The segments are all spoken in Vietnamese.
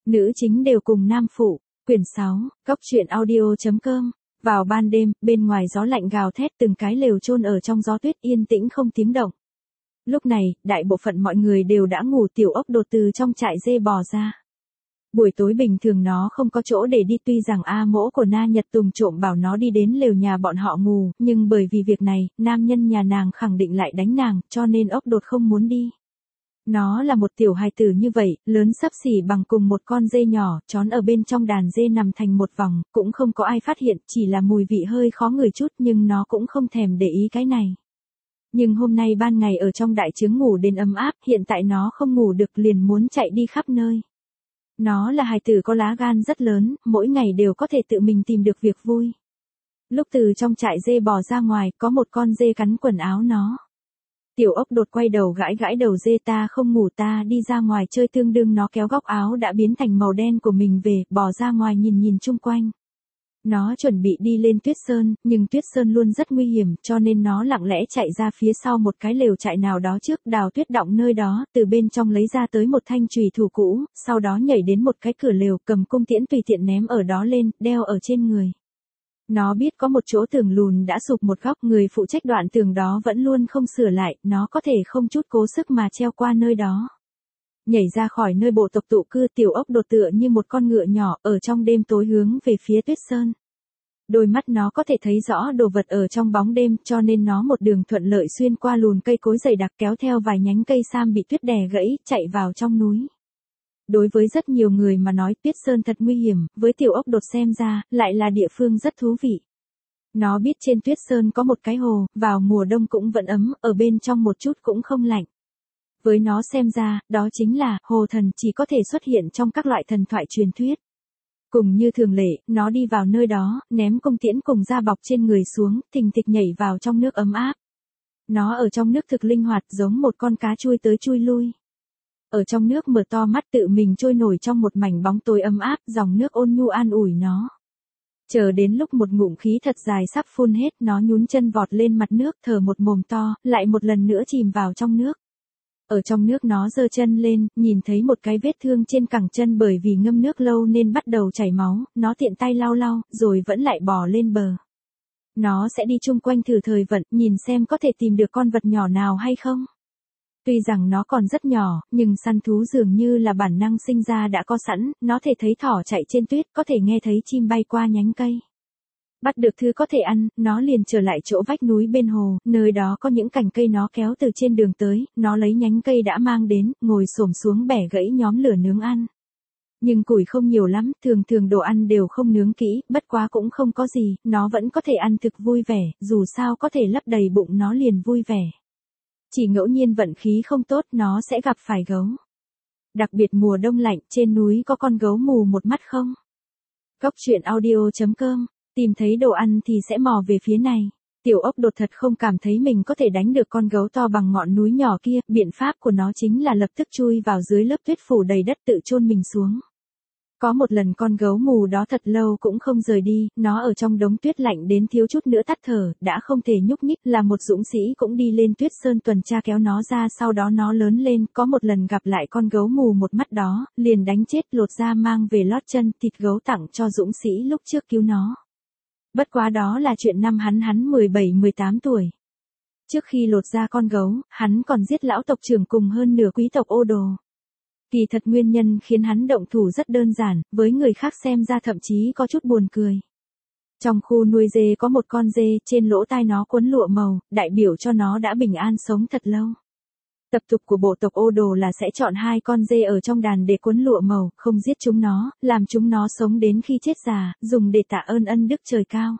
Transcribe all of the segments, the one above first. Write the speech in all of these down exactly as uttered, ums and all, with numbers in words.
Nữ chính đều cùng nam phụ, quyển sáu, góc truyện audio.com. Vào ban đêm, bên ngoài gió lạnh gào thét, từng cái lều chôn ở trong gió tuyết yên tĩnh không tiếng động. Lúc này, đại bộ phận mọi người đều đã ngủ. Tiểu ốc đột từ trong trại dê bò ra. Buổi tối bình thường nó không có chỗ để đi, tuy rằng A mỗ của Na Nhật Tùng trộm bảo nó đi đến lều nhà bọn họ ngủ, nhưng bởi vì việc này, nam nhân nhà nàng khẳng định lại đánh nàng, cho nên ốc đột không muốn đi. Nó là một tiểu hài tử như vậy, lớn xấp xỉ bằng cùng một con dê nhỏ, trốn ở bên trong đàn dê nằm thành một vòng, cũng không có ai phát hiện, chỉ là mùi vị hơi khó ngửi chút, nhưng nó cũng không thèm để ý cái này. Nhưng hôm nay ban ngày ở trong đại trướng ngủ đến ấm áp, hiện tại nó không ngủ được liền muốn chạy đi khắp nơi. Nó là hài tử có lá gan rất lớn, mỗi ngày đều có thể tự mình tìm được việc vui. Lúc từ trong trại dê bò ra ngoài, có một con dê cắn quần áo nó. Tiểu ốc đột quay đầu gãi gãi đầu dê, ta không ngủ, ta đi ra ngoài chơi. Tương đương nó kéo góc áo đã biến thành màu đen của mình về, bò ra ngoài nhìn nhìn chung quanh. Nó chuẩn bị đi lên tuyết sơn, nhưng tuyết sơn luôn rất nguy hiểm, cho nên nó lặng lẽ chạy ra phía sau một cái lều trại nào đó trước, đào tuyết đọng nơi đó, từ bên trong lấy ra tới một thanh chùy thủ cũ, sau đó nhảy đến một cái cửa lều, cầm cung tiễn tùy tiện ném ở đó lên, đeo ở trên người. Nó biết có một chỗ tường lùn đã sụp một góc, người phụ trách đoạn tường đó vẫn luôn không sửa lại, nó có thể không chút cố sức mà treo qua nơi đó. Nhảy ra khỏi nơi bộ tộc tụ cư, tiểu ốc đột tựa như một con ngựa nhỏ, ở trong đêm tối hướng về phía tuyết sơn. Đôi mắt nó có thể thấy rõ đồ vật ở trong bóng đêm, cho nên nó một đường thuận lợi xuyên qua lùn cây cối dày đặc, kéo theo vài nhánh cây sam bị tuyết đè gãy, chạy vào trong núi. Đối với rất nhiều người mà nói tuyết sơn thật nguy hiểm, với tiểu ốc đột xem ra, lại là địa phương rất thú vị. Nó biết trên tuyết sơn có một cái hồ, vào mùa đông cũng vẫn ấm, ở bên trong một chút cũng không lạnh. Với nó xem ra, đó chính là, hồ thần chỉ có thể xuất hiện trong các loại thần thoại truyền thuyết. Cùng như thường lệ, nó đi vào nơi đó, ném cung tiễn cùng da bọc trên người xuống, thình thịch nhảy vào trong nước ấm áp. Nó ở trong nước thực linh hoạt, giống một con cá chui tới chui lui. Ở trong nước mở to mắt, tự mình trôi nổi trong một mảnh bóng tối ấm áp, dòng nước ôn nhu an ủi nó. Chờ đến lúc một ngụm khí thật dài sắp phun hết, nó nhún chân vọt lên mặt nước, thở một mồm to, lại một lần nữa chìm vào trong nước. Ở trong nước nó giơ chân lên, nhìn thấy một cái vết thương trên cẳng chân bởi vì ngâm nước lâu nên bắt đầu chảy máu, nó tiện tay lau lau, rồi vẫn lại bò lên bờ. Nó sẽ đi chung quanh thử thời vận, nhìn xem có thể tìm được con vật nhỏ nào hay không. Tuy rằng nó còn rất nhỏ, nhưng săn thú dường như là bản năng sinh ra đã có sẵn, nó thể thấy thỏ chạy trên tuyết, có thể nghe thấy chim bay qua nhánh cây. Bắt được thứ có thể ăn, nó liền trở lại chỗ vách núi bên hồ, nơi đó có những cành cây nó kéo từ trên đường tới, nó lấy nhánh cây đã mang đến, ngồi xổm xuống bẻ gãy nhóm lửa nướng ăn. Nhưng củi không nhiều lắm, thường thường đồ ăn đều không nướng kỹ, bất quá cũng không có gì, nó vẫn có thể ăn thực vui vẻ, dù sao có thể lấp đầy bụng nó liền vui vẻ. Chỉ ngẫu nhiên vận khí không tốt nó sẽ gặp phải gấu. Đặc biệt mùa đông lạnh, trên núi có con gấu mù một mắt không? Góc truyện audio.com. Tìm thấy đồ ăn thì sẽ mò về phía này. Tiểu ốc đột thật không cảm thấy mình có thể đánh được con gấu to bằng ngọn núi nhỏ kia, biện pháp của nó chính là lập tức chui vào dưới lớp tuyết phủ đầy đất tự chôn mình xuống. Có một lần con gấu mù đó thật lâu cũng không rời đi, nó ở trong đống tuyết lạnh đến thiếu chút nữa tắt thở, đã không thể nhúc nhích, là một dũng sĩ cũng đi lên tuyết sơn tuần tra kéo nó ra, sau đó nó lớn lên, có một lần gặp lại con gấu mù một mắt đó, liền đánh chết lột da mang về lót chân, thịt gấu tặng cho dũng sĩ lúc trước cứu nó. Bất quá đó là chuyện năm hắn hắn mười bảy mười tám tuổi. Trước khi lột ra con gấu, hắn còn giết lão tộc trưởng cùng hơn nửa quý tộc Ô Đồ. Kỳ thật nguyên nhân khiến hắn động thủ rất đơn giản, với người khác xem ra thậm chí có chút buồn cười. Trong khu nuôi dê có một con dê, trên lỗ tai nó quấn lụa màu, đại biểu cho nó đã bình an sống thật lâu. Tập tục của bộ tộc Ô Đồ là sẽ chọn hai con dê ở trong đàn để quấn lụa màu, không giết chúng nó, làm chúng nó sống đến khi chết già, dùng để tạ ơn ân đức trời cao.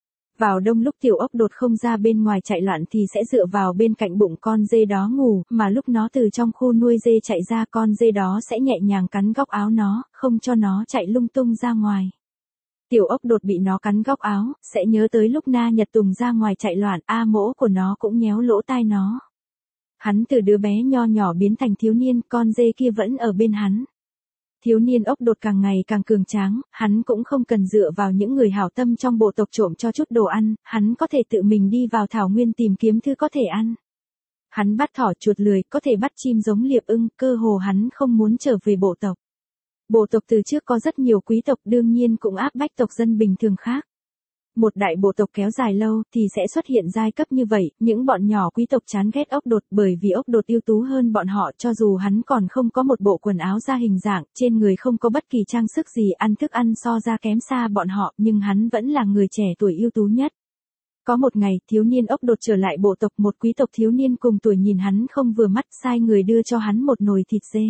Vào đông lúc tiểu ốc đột không ra bên ngoài chạy loạn thì sẽ dựa vào bên cạnh bụng con dê đó ngủ, mà lúc nó từ trong khu nuôi dê chạy ra con dê đó sẽ nhẹ nhàng cắn góc áo nó, không cho nó chạy lung tung ra ngoài. Tiểu ốc đột bị nó cắn góc áo, sẽ nhớ tới lúc Na Nhật Tùng ra ngoài chạy loạn, A mỗ của nó cũng nhéo lỗ tai nó. Hắn từ đứa bé nho nhỏ biến thành thiếu niên, con dê kia vẫn ở bên hắn. Thiếu niên ốc đột càng ngày càng cường tráng, hắn cũng không cần dựa vào những người hảo tâm trong bộ tộc trộm cho chút đồ ăn, hắn có thể tự mình đi vào thảo nguyên tìm kiếm thứ có thể ăn. Hắn bắt thỏ chuột lười, có thể bắt chim giống liệp ưng, cơ hồ hắn không muốn trở về bộ tộc. Bộ tộc từ trước có rất nhiều quý tộc đương nhiên cũng áp bách tộc dân bình thường khác. Một đại bộ tộc kéo dài lâu thì sẽ xuất hiện giai cấp như vậy, những bọn nhỏ quý tộc chán ghét ốc đột bởi vì ốc đột ưu tú hơn bọn họ cho dù hắn còn không có một bộ quần áo ra hình dạng, trên người không có bất kỳ trang sức gì, ăn thức ăn so ra kém xa bọn họ, nhưng hắn vẫn là người trẻ tuổi ưu tú nhất. Có một ngày, thiếu niên ốc đột trở lại bộ tộc, một quý tộc thiếu niên cùng tuổi nhìn hắn không vừa mắt, sai người đưa cho hắn một nồi thịt dê.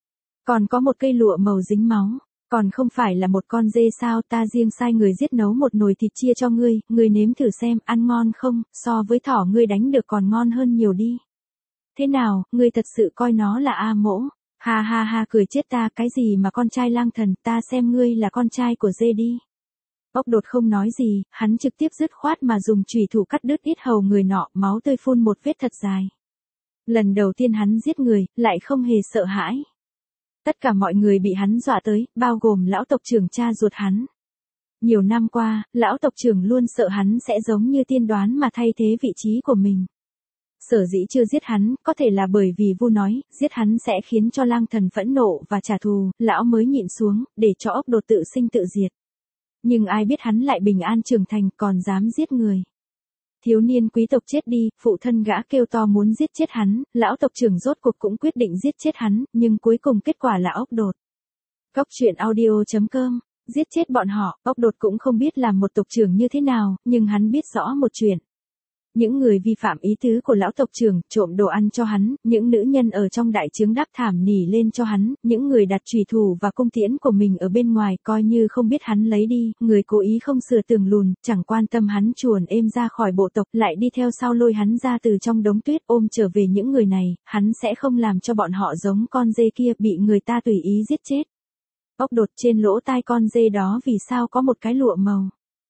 Còn có một cây lụa màu dính máu. Còn không phải là một con dê sao, ta riêng sai người giết nấu một nồi thịt chia cho ngươi, ngươi nếm thử xem, ăn ngon không, so với thỏ ngươi đánh được còn ngon hơn nhiều đi. Thế nào, ngươi thật sự coi nó là A Mỗ? Ha ha ha, cười chết ta, cái gì mà con trai lang thần, ta xem ngươi là con trai của dê đi. Ốc đột không nói gì, hắn trực tiếp dứt khoát mà dùng chùy thủ cắt đứt yết hầu người nọ, máu tươi phun một vết thật dài. Lần đầu tiên hắn giết người, lại không hề sợ hãi. Tất cả mọi người bị hắn dọa tới, bao gồm lão tộc trưởng cha ruột hắn. Nhiều năm qua, lão tộc trưởng luôn sợ hắn sẽ giống như tiên đoán mà thay thế vị trí của mình. Sở dĩ chưa giết hắn, có thể là bởi vì Vu nói, giết hắn sẽ khiến cho lang thần phẫn nộ và trả thù, lão mới nhịn xuống, để cho ốc đột tự sinh tự diệt. Nhưng ai biết hắn lại bình an trưởng thành, còn dám giết người. Thiếu niên quý tộc chết đi, phụ thân gã kêu to muốn giết chết hắn, lão tộc trưởng rốt cuộc cũng quyết định giết chết hắn, nhưng cuối cùng kết quả là ốc đột. Cốc truyện audio chấm com, giết chết bọn họ, ốc đột cũng không biết làm một tộc trưởng như thế nào, nhưng hắn biết rõ một chuyện. Những người vi phạm ý tứ của lão tộc trưởng, trộm đồ ăn cho hắn, những nữ nhân ở trong đại trướng đắp thảm nỉ lên cho hắn, những người đặt chùy thủ và cung tiễn của mình ở bên ngoài coi như không biết hắn lấy đi, người cố ý không sửa tường lùn, chẳng quan tâm hắn chuồn êm ra khỏi bộ tộc, lại đi theo sau lôi hắn ra từ trong đống tuyết ôm trở về những người này, hắn sẽ không làm cho bọn họ giống con dê kia bị người ta tùy ý giết chết. Ốc đột trên lỗ tai con dê đó vì sao có một cái lụa màu.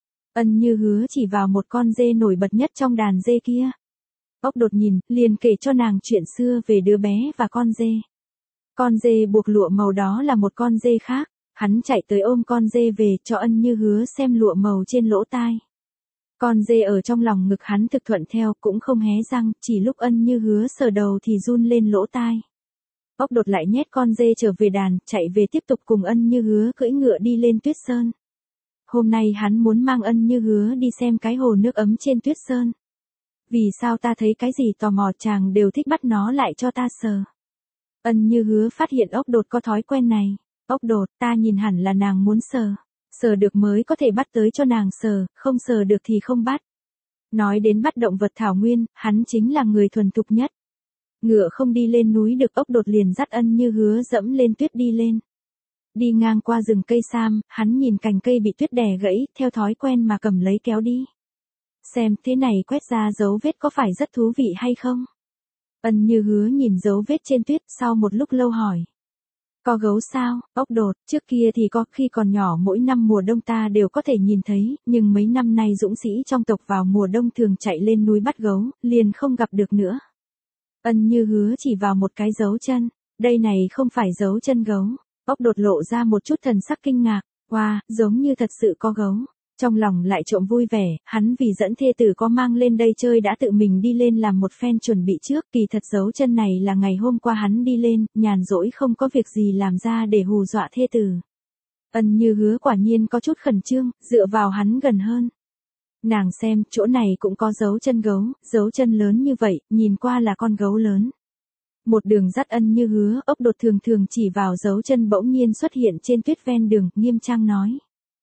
Ân Như hứa chỉ vào một con dê nổi bật nhất trong đàn dê kia. Ốc đột nhìn, liền kể cho nàng chuyện xưa về đứa bé và con dê. Con dê buộc lụa màu đó là một con dê khác, hắn chạy tới ôm con dê về cho Ân Như hứa xem lụa màu trên lỗ tai. Con dê ở trong lòng ngực hắn thực thuận theo cũng không hé răng, chỉ lúc Ân Như hứa sờ đầu thì run lên lỗ tai. Ốc đột lại nhét con dê trở về đàn, chạy về tiếp tục cùng Ân Như hứa cưỡi ngựa đi lên Tuyết Sơn. Hôm nay hắn muốn mang Ân Như hứa đi xem cái hồ nước ấm trên Tuyết Sơn. Vì sao ta thấy cái gì tò mò chàng đều thích bắt nó lại cho ta sờ. Ân Như hứa phát hiện ốc đột có thói quen này. Ốc đột, ta nhìn hẳn là nàng muốn sờ. Sờ được mới có thể bắt tới cho nàng sờ, không sờ được thì không bắt. Nói đến bắt động vật thảo nguyên, hắn chính là người thuần thục nhất. Ngựa không đi lên núi được, ốc đột liền dắt Ân Như hứa dẫm lên tuyết đi lên. Đi ngang qua rừng cây sam, hắn nhìn cành cây bị tuyết đè gãy, theo thói quen mà cầm lấy kéo đi. Xem thế này quét ra dấu vết có phải rất thú vị hay không? Ân Như hứa nhìn dấu vết trên tuyết, sau một lúc lâu hỏi. Có gấu sao? Ốc đột, trước kia thì có, khi còn nhỏ mỗi năm mùa đông ta đều có thể nhìn thấy, nhưng mấy năm nay dũng sĩ trong tộc vào mùa đông thường chạy lên núi bắt gấu, liền không gặp được nữa. Ân Như hứa chỉ vào một cái dấu chân, đây này không phải dấu chân gấu. Ốc đột lộ ra một chút thần sắc kinh ngạc, wow, giống như thật sự có gấu. Trong lòng lại trộm vui vẻ, hắn vì dẫn thê tử có mang lên đây chơi đã tự mình đi lên làm một phen chuẩn bị trước, kỳ thật dấu chân này là ngày hôm qua hắn đi lên, nhàn rỗi không có việc gì làm ra để hù dọa thê tử. Ân Như hứa quả nhiên có chút khẩn trương, dựa vào hắn gần hơn. Nàng xem, chỗ này cũng có dấu chân gấu, dấu chân lớn như vậy, nhìn qua là con gấu lớn. Một đường dắt Ân Như hứa, ốc đột thường thường chỉ vào dấu chân bỗng nhiên xuất hiện trên tuyết ven đường, nghiêm trang nói.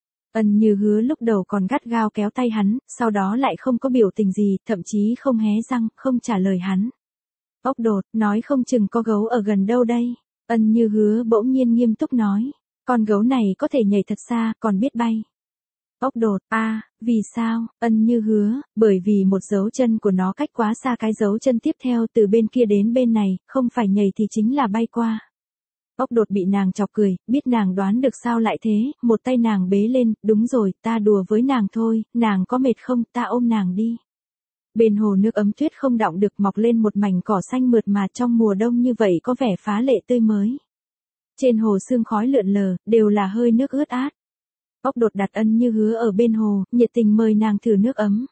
Ân Như hứa lúc đầu còn gắt gao kéo tay hắn, sau đó lại không có biểu tình gì, thậm chí không hé răng, không trả lời hắn. Ốc đột, nói không chừng có gấu ở gần đâu đây. Ân Như hứa bỗng nhiên nghiêm túc nói. Con gấu này có thể nhảy thật xa, còn biết bay. Ốc đột, a, à, vì sao? Ân Như hứa, bởi vì một dấu chân của nó cách quá xa cái dấu chân tiếp theo từ bên kia đến bên này, không phải nhảy thì chính là bay qua. Ốc đột bị nàng chọc cười, biết nàng đoán được sao lại thế, một tay nàng bế lên, đúng rồi, ta đùa với nàng thôi, nàng có mệt không, ta ôm nàng đi. Bên hồ nước ấm tuyết không đọng được mọc lên một mảnh cỏ xanh mượt mà trong mùa đông như vậy có vẻ phá lệ tươi mới. Trên hồ sương khói lượn lờ, đều là hơi nước ướt át. Ốc đột đặt Ân Như hứa ở bên hồ, nhiệt tình mời nàng thử nước ấm.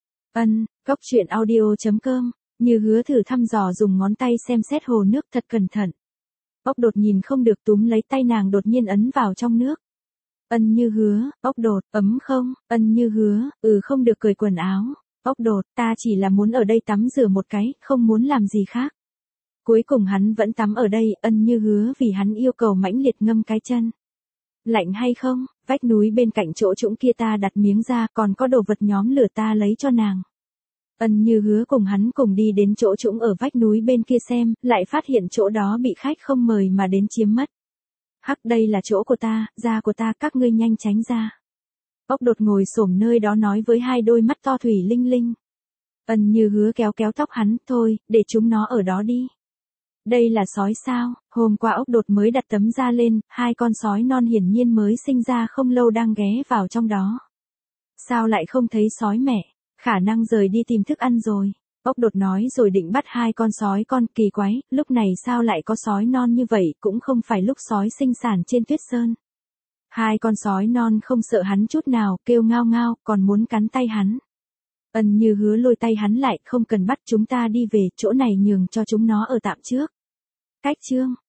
Ân, cốc truyện audio chấm com, Như hứa thử thăm dò dùng ngón tay xem xét hồ nước thật cẩn thận. Ốc đột nhìn không được túm lấy tay nàng đột nhiên ấn vào trong nước. Ân Như Hứa, ốc đột, ấm không, Ân Như Hứa, ừ không được cởi quần áo. Ốc đột, ta chỉ là muốn ở đây tắm rửa một cái, không muốn làm gì khác. Cuối cùng hắn vẫn tắm ở đây, Ân Như Hứa vì hắn yêu cầu mãnh liệt ngâm cái chân. Lạnh hay không, vách núi bên cạnh chỗ trũng kia ta đặt miếng ra, còn có đồ vật nhóm lửa ta lấy cho nàng. Ân Như Hứa cùng hắn cùng đi đến chỗ trũng ở vách núi bên kia xem, lại phát hiện chỗ đó bị khách không mời mà đến chiếm mất. Hắc, đây là chỗ của ta, da của ta, các ngươi nhanh tránh ra. Ốc đột ngồi xổm nơi đó nói với hai đôi mắt to thủy linh linh. Ân Như Hứa kéo kéo tóc hắn, thôi, để chúng nó ở đó đi. Đây là sói sao, hôm qua ốc đột mới đặt tấm da lên, hai con sói non hiển nhiên mới sinh ra không lâu đang ghé vào trong đó. Sao lại không thấy sói mẹ, khả năng rời đi tìm thức ăn rồi. Ốc đột nói rồi định bắt hai con sói con, kỳ quái, lúc này sao lại có sói non như vậy, cũng không phải lúc sói sinh sản trên tuyết sơn. Hai con sói non không sợ hắn chút nào, kêu ngao ngao, còn muốn cắn tay hắn. Ân Như Hứa lôi tay hắn lại, không cần bắt, chúng ta đi về, chỗ này nhường cho chúng nó ở tạm trước. Cách chương